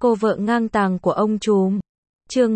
Cô vợ ngang tàng của ông trùm. Chương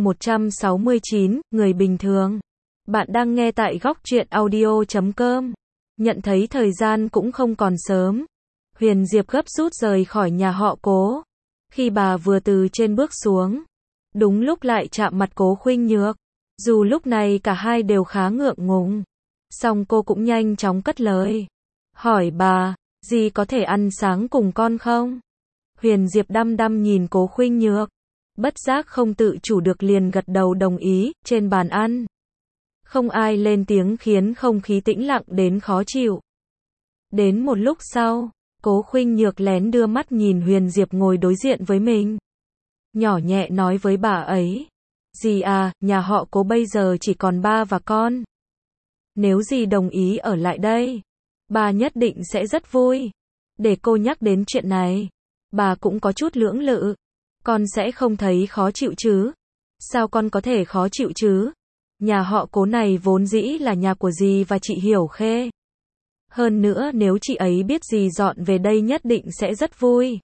169, người bình thường. Bạn đang nghe tại góc truyện audio.com. Nhận thấy thời gian cũng không còn sớm, Huyền Diệp gấp rút rời khỏi nhà họ Cố. Khi bà vừa từ trên bước xuống, đúng lúc lại chạm mặt Cố Khuynh Nhược. Dù lúc này cả hai đều khá ngượng ngùng, song cô cũng nhanh chóng cất lời. Hỏi bà, dì có thể ăn sáng cùng con không? Huyền Diệp đăm đăm nhìn Cố Khuynh Nhược, bất giác không tự chủ được liền gật đầu đồng ý. Trên bàn ăn, không ai lên tiếng khiến không khí tĩnh lặng đến khó chịu. Đến một lúc sau, Cố Khuynh Nhược lén đưa mắt nhìn Huyền Diệp ngồi đối diện với mình, nhỏ nhẹ nói với bà ấy. Dì à, nhà họ Cố bây giờ chỉ còn ba và con. Nếu dì đồng ý ở lại đây, bà nhất định sẽ rất vui. Để cô nhắc đến chuyện này, bà cũng có chút lưỡng lự. Con sẽ không thấy khó chịu chứ? Sao con có thể khó chịu chứ? Nhà họ Cố này vốn dĩ là nhà của dì và chị Hiểu Khê. Hơn nữa nếu chị ấy biết dì dọn về đây nhất định sẽ rất vui.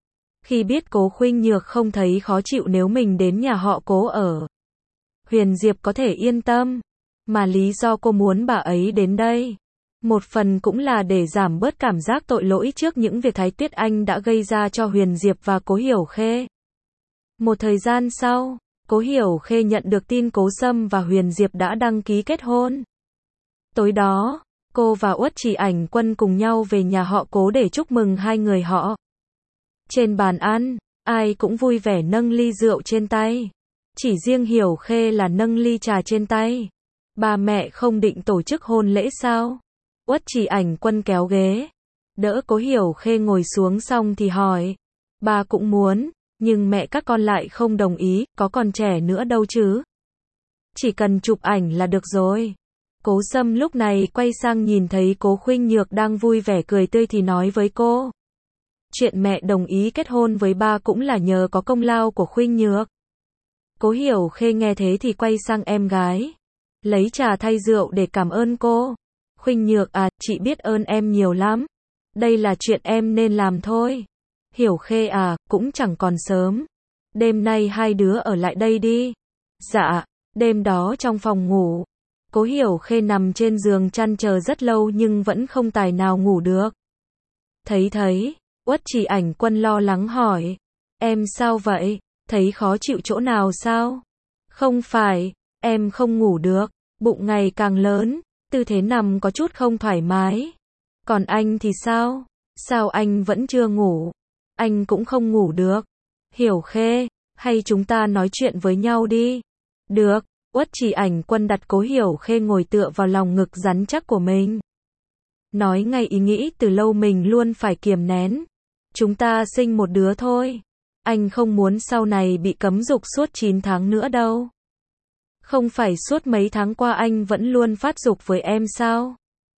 Khi biết Cố Khuynh Nhược không thấy khó chịu nếu mình đến nhà họ Cố ở, Huyền Diệp có thể yên tâm. Mà lý do cô muốn bà ấy đến đây, một phần cũng là để giảm bớt cảm giác tội lỗi trước những việc Thái Tuyết Anh đã gây ra cho Huyền Diệp và Cố Hiểu Khê. Một thời gian sau, Cố Hiểu Khê nhận được tin Cố Sâm và Huyền Diệp đã đăng ký kết hôn. Tối đó, cô và Uất Chỉ Ảnh Quân cùng nhau về nhà họ Cố để chúc mừng hai người họ. Trên bàn ăn, ai cũng vui vẻ nâng ly rượu trên tay. Chỉ riêng Hiểu Khê là nâng ly trà trên tay. Ba mẹ không định tổ chức hôn lễ sao? Uất Chỉ Ảnh Quân kéo ghế, đỡ Cố Hiểu Khê ngồi xuống xong thì hỏi. Ba cũng muốn, nhưng mẹ các con lại không đồng ý, có còn trẻ nữa đâu chứ. Chỉ cần chụp ảnh là được rồi. Cố Sâm lúc này quay sang nhìn thấy Cố Khuynh Nhược đang vui vẻ cười tươi thì nói với cô. Chuyện mẹ đồng ý kết hôn với ba cũng là nhờ có công lao của Khuynh Nhược. Cố Hiểu Khê nghe thế thì quay sang em gái, lấy trà thay rượu để cảm ơn cô. Khuynh Nhược à, chị biết ơn em nhiều lắm. Đây là chuyện em nên làm thôi. Hiểu Khê à, cũng chẳng còn sớm. Đêm nay hai đứa ở lại đây đi. Dạ. Đêm đó trong phòng ngủ, Cố Hiểu Khê nằm trên giường chăn chờ rất lâu nhưng vẫn không tài nào ngủ được. Thấy, Uất Chỉ Ảnh Quân lo lắng hỏi. Em sao vậy? Thấy khó chịu chỗ nào sao? Không phải, em không ngủ được, bụng ngày càng lớn, tư thế nằm có chút không thoải mái. Còn anh thì sao? Sao anh vẫn chưa ngủ? Anh cũng không ngủ được. Hiểu Khê, hay chúng ta nói chuyện với nhau đi? Được. Uất Chỉ Ảnh Quân đặt Cố Hiểu Khê ngồi tựa vào lòng ngực rắn chắc của mình. Nói ngay ý nghĩ từ lâu mình luôn phải kiềm nén. Chúng ta sinh một đứa thôi. Anh không muốn sau này bị cấm dục suốt 9 tháng nữa đâu. Không phải suốt mấy tháng qua anh vẫn luôn phát dục với em sao?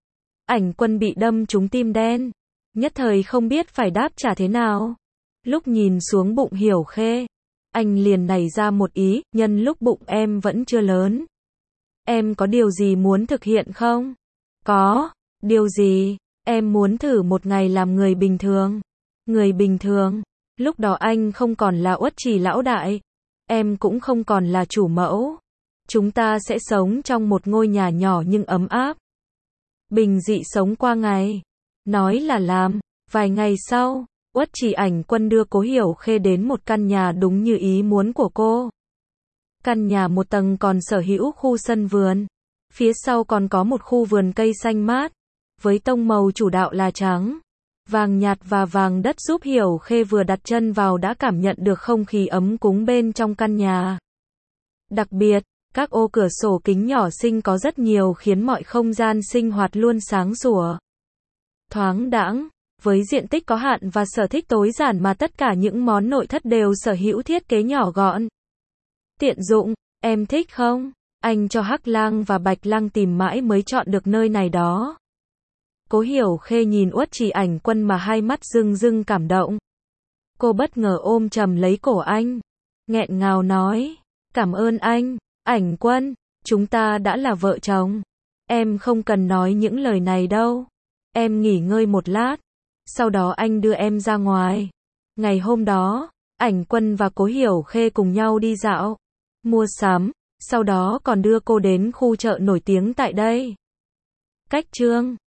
Ảnh Quân bị đâm trúng tim đen, nhất thời không biết phải đáp trả thế nào. Lúc nhìn xuống bụng Hiểu Khê, anh liền nảy ra một ý, nhân lúc bụng em vẫn chưa lớn. Em có điều gì muốn thực hiện không? Có, điều gì? Em muốn thử một ngày làm người bình thường. Người bình thường? Lúc đó anh không còn là Uất Chỉ lão đại, em cũng không còn là chủ mẫu. Chúng ta sẽ sống trong một ngôi nhà nhỏ nhưng ấm áp. Bình dị sống qua ngày. Nói là làm. Vài ngày sau, Uất Chỉ Ảnh Quân đưa Cố Hiểu Khê đến một căn nhà đúng như ý muốn của cô. Căn nhà một tầng còn sở hữu khu sân vườn. Phía sau còn có một khu vườn cây xanh mát, với tông màu chủ đạo là trắng, vàng nhạt và vàng đất giúp Hiểu Khê vừa đặt chân vào đã cảm nhận được không khí ấm cúng bên trong căn nhà. Đặc biệt, các ô cửa sổ kính nhỏ xinh có rất nhiều khiến mọi không gian sinh hoạt luôn sáng sủa, thoáng đãng. Với diện tích có hạn và sở thích tối giản mà tất cả những món nội thất đều sở hữu thiết kế nhỏ gọn, tiện dụng. Em thích không? Anh cho Hắc Lang và Bạch Lang tìm mãi mới chọn được nơi này đó. Cố Hiểu Khê nhìn Uất Chỉ Ảnh Quân mà hai mắt rưng rưng cảm động. Cô bất ngờ ôm chầm lấy cổ anh, nghẹn ngào nói. Cảm ơn anh, Ảnh Quân, chúng ta đã là vợ chồng. Em không cần nói những lời này đâu. Em nghỉ ngơi một lát, sau đó anh đưa em ra ngoài. Ngày hôm đó, Ảnh Quân và Cố Hiểu Khê cùng nhau đi dạo, mua sắm, sau đó còn đưa cô đến khu chợ nổi tiếng tại đây. Cách chương